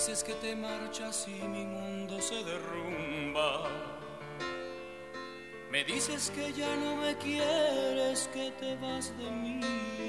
dices que te marchas y mi mundo se derrumba. Me dices que ya no me quieres, que te vas de mí.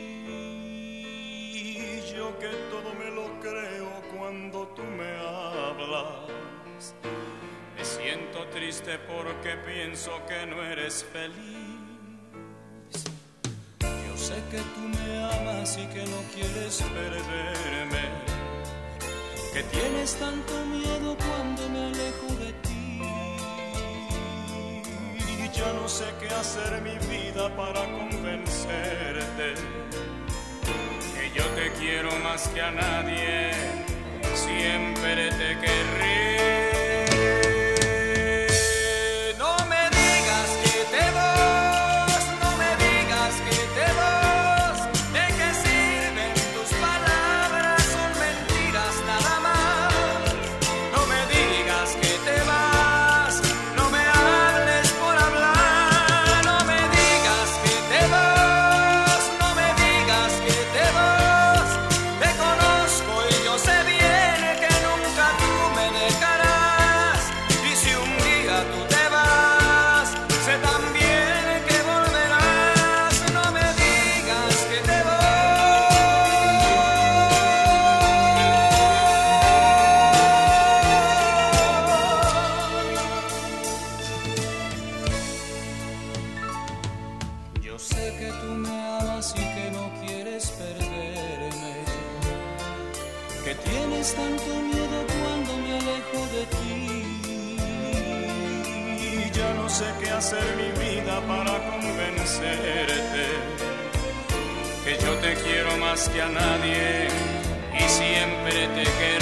Yo que todo me lo creo cuando tú me hablas. Me siento triste porque pienso que no eres feliz. Yo sé que tú me amas y que no quieres perderme, que tienes tanto miedo cuando me alejo de ti. Ya no sé qué hacer mi vida para convencerte que yo te quiero más que a nadie, siempre te querré. No me digas que te vas, no me digas que te vas. ¿De qué sirven tus palabras? Son mentiras nada más. No me digas que te vas, no me hables por hablar. No me digas que te vas, no me digas que te vas. Te conozco y yo sé bien que nunca tú me dejarás. Y si un día tú te vas, sé también que volverás. No me digas que te vas. Yo sé que tú me amas y que no quieres perderme, que tienes tanto miedo cuando me alejo de ti. Ya no sé qué hacer mi vida para convencerte que yo te quiero más que a nadie y siempre te querré.